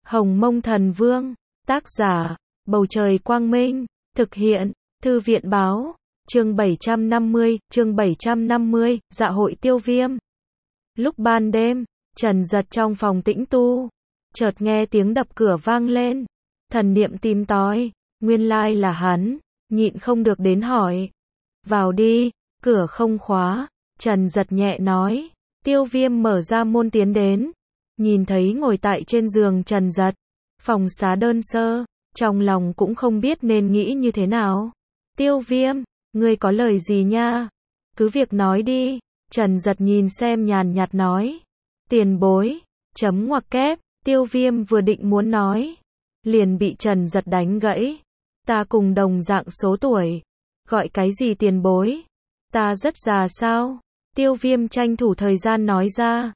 Hồng Mông Thần Vương, tác giả, Bầu Trời Quang Minh, thực hiện, Thư viện Báo, chương 750, dạ hội Tiêu Viêm. Lúc ban đêm, Trần Giật trong phòng tĩnh tu, chợt nghe tiếng đập cửa vang lên, thần niệm tìm tòi, nguyên lai là hắn, nhịn không được đến hỏi. Vào đi, cửa không khóa, Trần Giật nhẹ nói. Tiêu Viêm mở ra môn tiến đến, nhìn thấy ngồi tại trên giường Trần Giật, phòng xá đơn sơ, trong lòng cũng không biết nên nghĩ như thế nào. Tiêu Viêm, ngươi có lời gì nha? Cứ việc nói đi, Trần Giật nhìn xem nhàn nhạt nói. Tiền bối, chấm ngoặc kép, Tiêu Viêm vừa định muốn nói, liền bị Trần Giật đánh gãy. Ta cùng đồng dạng số tuổi, gọi cái gì tiền bối? Ta rất già sao? Tiêu Viêm tranh thủ thời gian nói ra.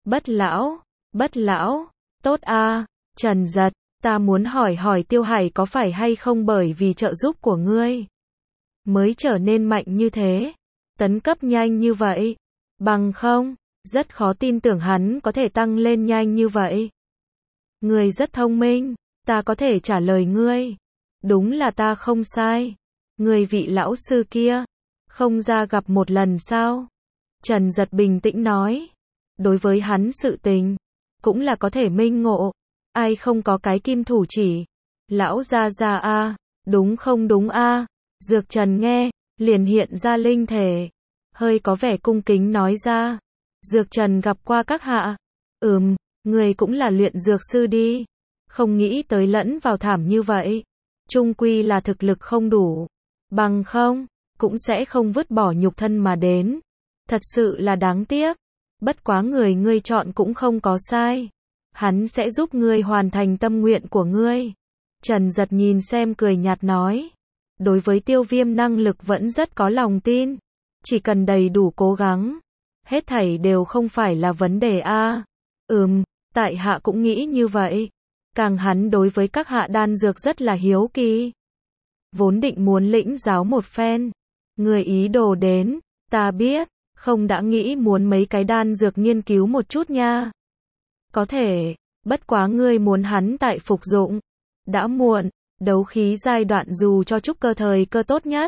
Bất lão, tốt a. Trần Giật, ta muốn hỏi Tiêu Hải có phải hay không bởi vì trợ giúp của ngươi mới trở nên mạnh như thế, tấn cấp nhanh như vậy, bằng không, rất khó tin tưởng hắn có thể tăng lên nhanh như vậy. Ngươi rất thông minh, ta có thể trả lời ngươi. Đúng là ta không sai. Ngươi vị lão sư kia, không ra gặp một lần sao? Trần Giật bình tĩnh nói. Đối với hắn sự tình, cũng là có thể minh ngộ. Ai không có cái kim thủ chỉ? Lão gia gia a, đúng không đúng a? Dược Trần nghe, liền hiện ra linh thể, hơi có vẻ cung kính nói ra. Dược Trần gặp qua các hạ. Người cũng là luyện dược sư đi. Không nghĩ tới lẫn vào thảm như vậy. Chung quy là thực lực không đủ. Bằng không, cũng sẽ không vứt bỏ nhục thân mà đến. Thật sự là đáng tiếc. Bất quá người ngươi chọn cũng không có sai. Hắn sẽ giúp ngươi hoàn thành tâm nguyện của ngươi. Trần Giật nhìn xem cười nhạt nói. Đối với Tiêu Viêm năng lực vẫn rất có lòng tin. Chỉ cần đầy đủ cố gắng, hết thảy đều không phải là vấn đề a. Tại hạ cũng nghĩ như vậy. Càng hắn đối với các hạ đan dược rất là hiếu kỳ. Vốn định muốn lĩnh giáo một phen. Người ý đồ đến, ta biết, không đã nghĩ muốn mấy cái đan dược nghiên cứu một chút nha. Có thể, bất quá ngươi muốn hắn tại phục dụng. Đã muộn, đấu khí giai đoạn dù cho trúc cơ thời cơ tốt nhất.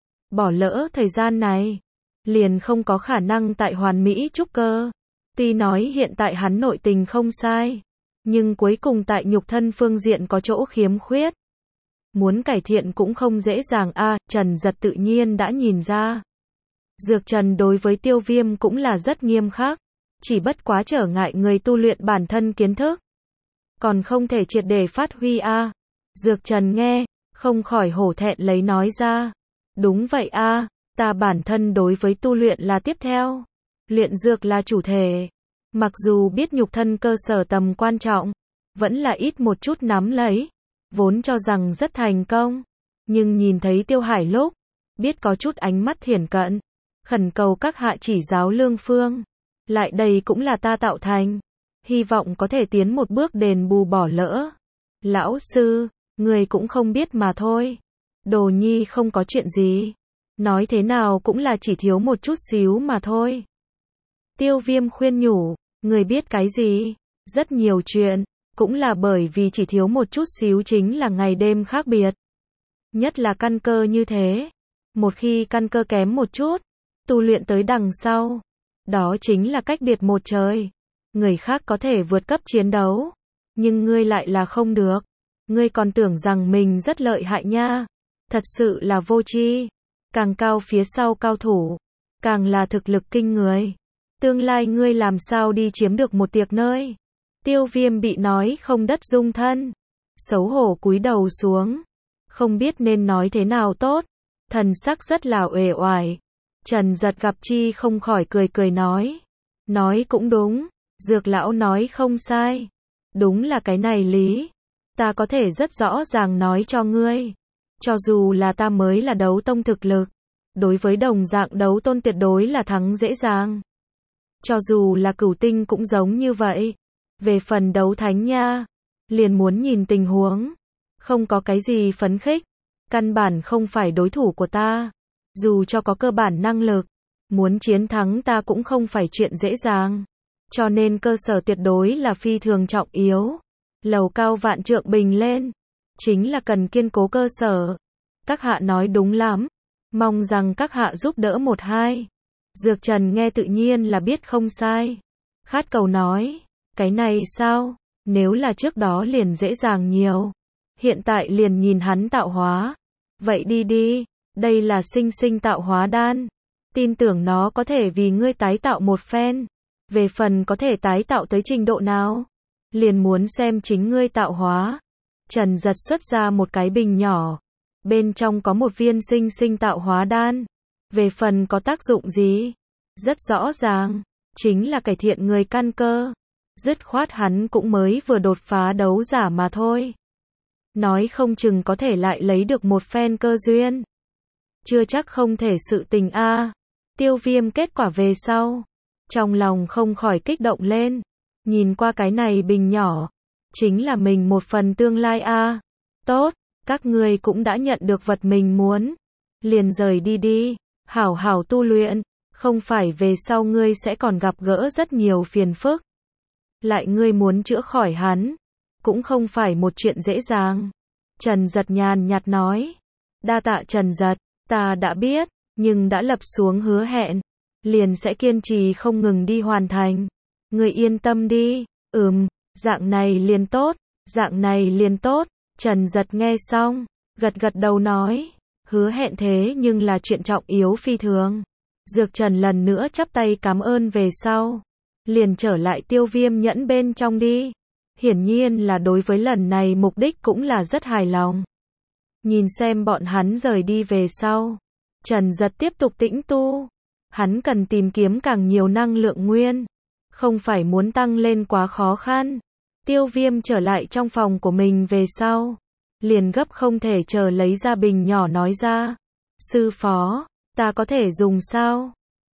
Bỏ lỡ thời gian này, liền không có khả năng tại hoàn mỹ trúc cơ. Tuy nói hiện tại hắn nội tình không sai, nhưng cuối cùng tại nhục thân phương diện có chỗ khiếm khuyết. Muốn cải thiện cũng không dễ dàng a. Trần Giật tự nhiên đã nhìn ra. Dược Trần đối với Tiêu Viêm cũng là rất nghiêm khắc, chỉ bất quá trở ngại người tu luyện bản thân kiến thức, còn không thể triệt để phát huy a. Dược Trần nghe, không khỏi hổ thẹn lấy nói ra. Đúng vậy a, ta bản thân đối với tu luyện là tiếp theo, luyện dược là chủ thể. Mặc dù biết nhục thân cơ sở tầm quan trọng, vẫn là ít một chút nắm lấy. Vốn cho rằng rất thành công, nhưng nhìn thấy Tiêu Hải lúc, biết có chút ánh mắt thiển cận, khẩn cầu các hạ chỉ giáo lương phương. Lại đây cũng là ta tạo thành, hy vọng có thể tiến một bước đền bù bỏ lỡ. Lão sư, người cũng không biết mà thôi. Đồ nhi không có chuyện gì. Nói thế nào cũng là chỉ thiếu một chút xíu mà thôi. Tiêu Viêm khuyên nhủ, người biết cái gì? Rất nhiều chuyện, cũng là bởi vì chỉ thiếu một chút xíu chính là ngày đêm khác biệt. Nhất là căn cơ như thế. Một khi căn cơ kém một chút, tu luyện tới đằng sau, đó chính là cách biệt một trời. Người khác có thể vượt cấp chiến đấu, nhưng ngươi lại là không được. Ngươi còn tưởng rằng mình rất lợi hại nha. Thật sự là vô tri. Càng cao phía sau cao thủ, càng là thực lực kinh người. Tương lai ngươi làm sao đi chiếm được một tiệc nơi. Tiêu Viêm bị nói không đất dung thân, xấu hổ cúi đầu xuống, không biết nên nói thế nào tốt, thần sắc rất là uể oải. Trần Giật gặp chi không khỏi cười nói. Nói cũng đúng, Dược lão nói không sai. Đúng là cái này lý. Ta có thể rất rõ ràng nói cho ngươi. Cho dù là ta mới là đấu tông thực lực, đối với đồng dạng đấu tôn tuyệt đối là thắng dễ dàng. Cho dù là cửu tinh cũng giống như vậy. Về phần đấu thánh nha, liền muốn nhìn tình huống. Không có cái gì phấn khích, căn bản không phải đối thủ của ta. Dù cho có cơ bản năng lực, muốn chiến thắng ta cũng không phải chuyện dễ dàng. Cho nên cơ sở tuyệt đối là phi thường trọng yếu. lầu cao vạn trượng bình lên, chính là cần kiên cố cơ sở. Các hạ nói đúng lắm, mong rằng các hạ giúp đỡ một hai. Dược Trần nghe tự nhiên là biết không sai. Khát cầu nói, cái này sao, nếu là trước đó liền dễ dàng nhiều. Hiện tại liền nhìn hắn tạo hóa. Vậy đi đi, đây là sinh sinh tạo hóa đan. Tin tưởng nó có thể vì ngươi tái tạo một phen. Về phần có thể tái tạo tới trình độ nào, liền muốn xem chính ngươi tạo hóa. Trần Giật xuất ra một cái bình nhỏ. Bên trong có một viên sinh sinh tạo hóa đan. Về phần có tác dụng gì? Rất rõ ràng, chính là cải thiện người căn cơ. Dứt khoát hắn cũng mới vừa đột phá đấu giả mà thôi. Nói không chừng có thể lại lấy được một phen cơ duyên. Chưa chắc không thể sự tình a. Tiêu Viêm kết quả về sau, trong lòng không khỏi kích động lên. Nhìn qua cái này bình nhỏ, chính là mình một phần tương lai a. Tốt, các ngươi cũng đã nhận được vật mình muốn. Liền rời đi đi, hảo hảo tu luyện, không phải về sau ngươi sẽ còn gặp gỡ rất nhiều phiền phức. Lại ngươi muốn chữa khỏi hắn, cũng không phải một chuyện dễ dàng. Trần Giật nhàn nhạt nói, đa tạ Trần Giật, ta đã biết, nhưng đã lập xuống hứa hẹn, liền sẽ kiên trì không ngừng đi hoàn thành. Ngươi yên tâm đi, dạng này liền tốt, dạng này liền tốt. Trần Giật nghe xong, gật gật đầu nói, hứa hẹn thế nhưng là chuyện trọng yếu phi thường. Dược Trần lần nữa chắp tay cảm ơn về sau, liền trở lại Tiêu Viêm nhẫn bên trong đi. Hiển nhiên là đối với lần này mục đích cũng là rất hài lòng. Nhìn xem bọn hắn rời đi về sau, Trần Giật tiếp tục tĩnh tu. Hắn cần tìm kiếm càng nhiều năng lượng nguyên, không phải muốn tăng lên quá khó khăn. Tiêu Viêm trở lại trong phòng của mình về sau, liền gấp không thể chờ lấy ra bình nhỏ nói ra, sư phó, ta có thể dùng sao?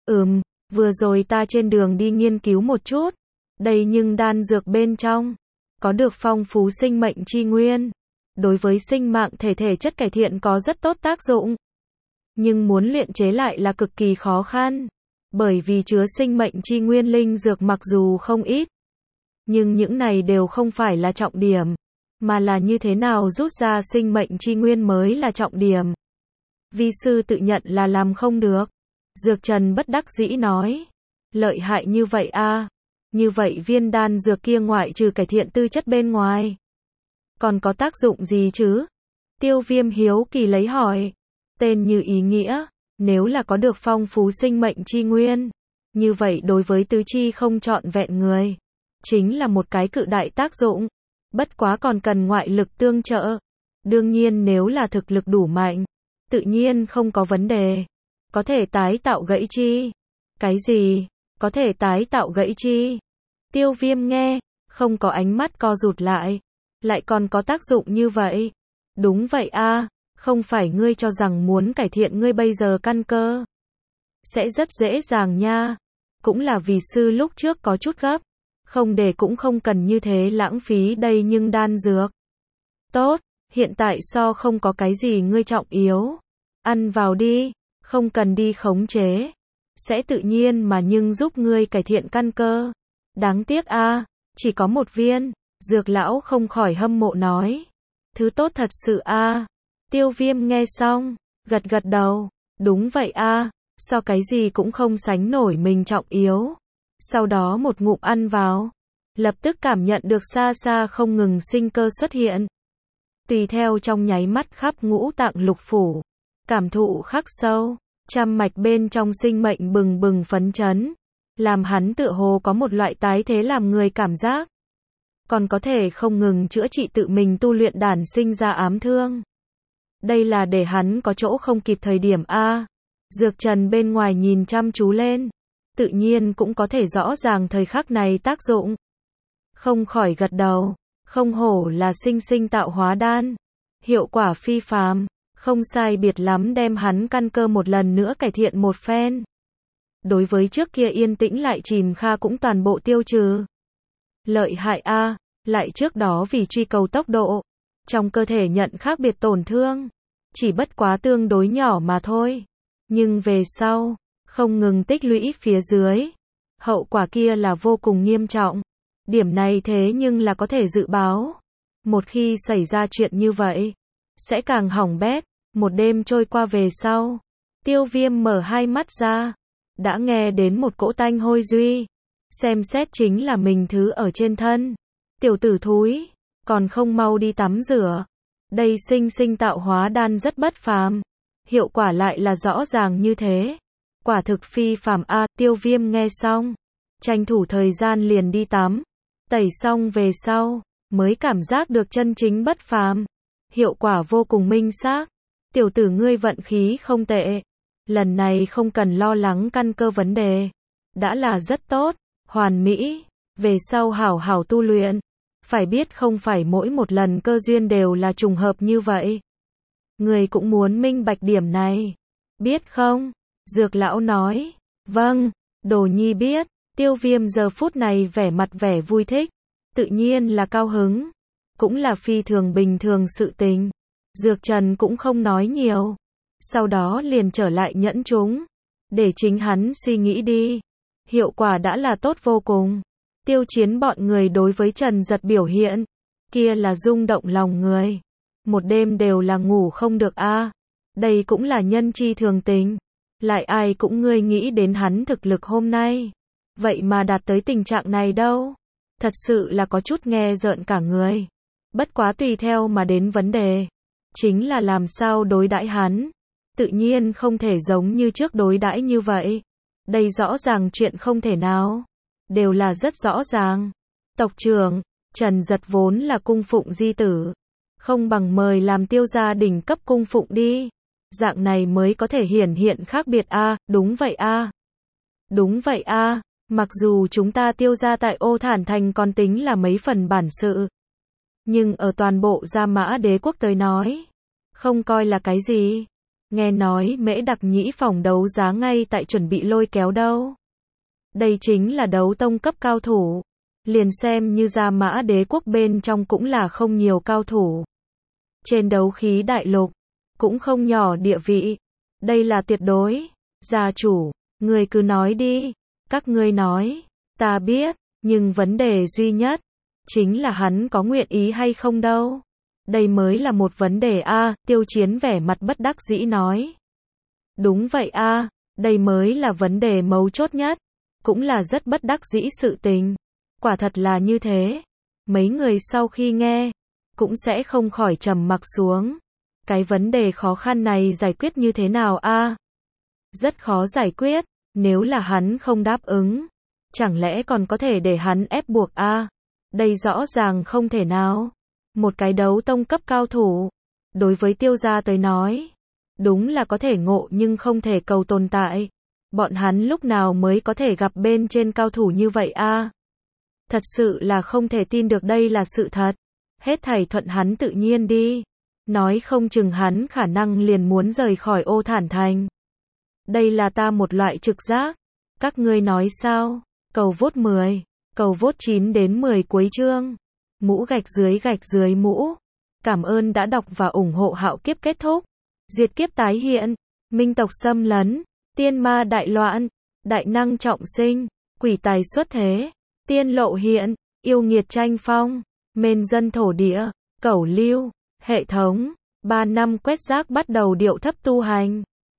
Vừa rồi ta trên đường đi nghiên cứu một chút, đây nhưng đan dược bên trong có được phong phú sinh mệnh chi nguyên, đối với sinh mạng thể chất cải thiện có rất tốt tác dụng. Nhưng muốn luyện chế lại là cực kỳ khó khăn, bởi vì chứa sinh mệnh chi nguyên linh dược mặc dù không ít, nhưng những này đều không phải là trọng điểm, mà là như thế nào rút ra sinh mệnh chi nguyên mới là trọng điểm. Vi sư tự nhận là làm không được. Dược Trần bất đắc dĩ nói, lợi hại như vậy a, như vậy viên đan dược kia ngoại trừ cải thiện tư chất bên ngoài, còn có tác dụng gì chứ? Tiêu Viêm hiếu kỳ lấy hỏi, tên như ý nghĩa, nếu là có được phong phú sinh mệnh chi nguyên, như vậy đối với tứ chi không trọn vẹn người, chính là một cái cự đại tác dụng, bất quá còn cần ngoại lực tương trợ. Đương nhiên nếu là thực lực đủ mạnh, tự nhiên không có vấn đề. Có thể tái tạo gãy chi? Cái gì? Có thể tái tạo gãy chi? Tiêu Viêm nghe, không có ánh mắt co rụt lại. Lại còn có tác dụng như vậy? Đúng vậy a, không phải ngươi cho rằng muốn cải thiện ngươi bây giờ căn cơ sẽ rất dễ dàng nha. Cũng là vì sư lúc trước có chút gấp, không để cũng không cần như thế lãng phí đây nhưng đan dược. Tốt, hiện tại so không có cái gì ngươi trọng yếu. Ăn vào đi, không cần đi khống chế. Sẽ tự nhiên mà nhưng giúp ngươi cải thiện căn cơ. Đáng tiếc a, chỉ có một viên. Dược lão không khỏi hâm mộ nói. Thứ tốt thật sự a. Tiêu Viêm nghe xong, gật gật đầu. Đúng vậy a, so cái gì cũng không sánh nổi mình trọng yếu. Sau đó một ngụm ăn vào, lập tức cảm nhận được xa xa không ngừng sinh cơ xuất hiện. Tùy theo trong nháy mắt khắp ngũ tạng lục phủ, cảm thụ khắc sâu, trăm mạch bên trong sinh mệnh bừng bừng phấn chấn, làm hắn tựa hồ có một loại tái thế làm người cảm giác. Còn có thể không ngừng chữa trị tự mình tu luyện đản sinh ra ám thương. Đây là để hắn có chỗ không kịp thời điểm a. Dược Trần bên ngoài nhìn chăm chú lên, tự nhiên cũng có thể rõ ràng thời khắc này tác dụng. Không khỏi gật đầu, không hổ là sinh sinh tạo hóa đan. Hiệu quả phi phàm, không sai biệt lắm đem hắn căn cơ một lần nữa cải thiện một phen. Đối với trước kia yên tĩnh lại chìm kha cũng toàn bộ tiêu trừ. Lợi hại a, lại trước đó vì truy cầu tốc độ, trong cơ thể nhận khác biệt tổn thương, chỉ bất quá tương đối nhỏ mà thôi. Nhưng về sau, không ngừng tích lũy phía dưới, hậu quả kia là vô cùng nghiêm trọng. Điểm này thế nhưng là có thể dự báo. Một khi xảy ra chuyện như vậy, sẽ càng hỏng bét. Một đêm trôi qua về sau, Tiêu Viêm mở hai mắt ra, đã nghe đến một cỗ tanh hôi duy. Xem xét chính là mình thứ ở trên thân. Tiểu tử thúi, còn không mau đi tắm rửa. Đây sinh sinh tạo hóa đan rất bất phàm. Hiệu quả lại là rõ ràng như thế. Quả thực phi phàm a. Tiêu Viêm nghe xong, tranh thủ thời gian liền đi tắm. Tẩy xong về sau, mới cảm giác được chân chính bất phàm. Hiệu quả vô cùng minh xác. Tiểu tử ngươi vận khí không tệ. Lần này không cần lo lắng căn cơ vấn đề. Đã là rất tốt, hoàn mỹ. Về sau hảo hảo tu luyện. Phải biết không phải mỗi một lần cơ duyên đều là trùng hợp như vậy. Người cũng muốn minh bạch điểm này. Biết không? Dược lão nói. Vâng, Đồ Nhi biết. Tiêu Viêm giờ phút này vẻ mặt vẻ vui thích. Tự nhiên là cao hứng. Cũng là phi thường bình thường sự tình. Dược Trần cũng không nói nhiều. Sau đó liền trở lại nhẫn chúng. Để chính hắn suy nghĩ đi. Hiệu quả đã là tốt vô cùng. Tiêu Chiến bọn người đối với Trần Giật biểu hiện. Kia là rung động lòng người. Một đêm đều là ngủ không được a. Đây cũng là nhân chi thường tình. Lại ai cũng ngươi nghĩ đến hắn thực lực hôm nay. Vậy mà đạt tới tình trạng này đâu. Thật sự là có chút nghe rợn cả người. Bất quá tùy theo mà đến vấn đề. Chính là làm sao đối đãi hắn. Tự nhiên không thể giống như trước đối đãi như vậy. Đây rõ ràng chuyện không thể nào. Đều là rất rõ ràng. Tộc trưởng, Trần Giật vốn là cung phụng di tử. Không bằng mời làm Tiêu gia đỉnh cấp cung phụng đi. Dạng này mới có thể hiển hiện khác biệt a. Đúng vậy a. Đúng vậy a. Mặc dù chúng ta Tiêu gia tại Ô Thản Thành còn tính là mấy phần bản sự. Nhưng ở toàn bộ Gia Mã Đế quốc tới nói. Không coi là cái gì. Nghe nói Mễ Đặc Nhĩ phòng đấu giá ngay tại chuẩn bị lôi kéo đâu. Đây chính là đấu tông cấp cao thủ. Liền xem như Gia Mã Đế quốc bên trong cũng là không nhiều cao thủ. Trên đấu khí đại lục, cũng không nhỏ địa vị. Đây là tuyệt đối. Gia chủ, người cứ nói đi. Các ngươi nói, ta biết, nhưng vấn đề duy nhất, chính là hắn có nguyện ý hay không đâu. Đây mới là một vấn đề a. Tiêu Chiến vẻ mặt bất đắc dĩ nói. Đúng vậy a, đây mới là vấn đề mấu chốt nhất. Cũng là rất bất đắc dĩ sự tình. Quả thật là như thế. Mấy người sau khi nghe, cũng sẽ không khỏi trầm mặc xuống. Cái vấn đề khó khăn này giải quyết như thế nào a? Rất khó giải quyết, nếu là hắn không đáp ứng. Chẳng lẽ còn có thể để hắn ép buộc a? Đây rõ ràng không thể nào. Một cái đấu tông cấp cao thủ. Đối với Tiêu gia tới nói. Đúng là có thể ngộ nhưng không thể cầu tồn tại. Bọn hắn lúc nào mới có thể gặp bên trên cao thủ như vậy a? Thật sự là không thể tin được đây là sự thật. Hết thảy thuận hắn tự nhiên đi. Nói không chừng hắn khả năng liền muốn rời khỏi Ô Thản Thành. Đây là ta một loại trực giác. Các ngươi nói sao? Cầu vote 10. Cầu vote 9 đến 10 cuối chương. Mũ gạch dưới mũ. Cảm ơn đã đọc và ủng hộ Hạo Kiếp kết thúc. Diệt kiếp tái hiện. Minh tộc xâm lấn. Tiên ma đại loạn. Đại năng trọng sinh. Quỷ tài xuất thế. Tiên lộ hiện. Yêu nghiệt tranh phong. Mên dân thổ địa. Cẩu lưu. Hệ thống. 3 năm quét rác bắt đầu điệu thấp tu hành.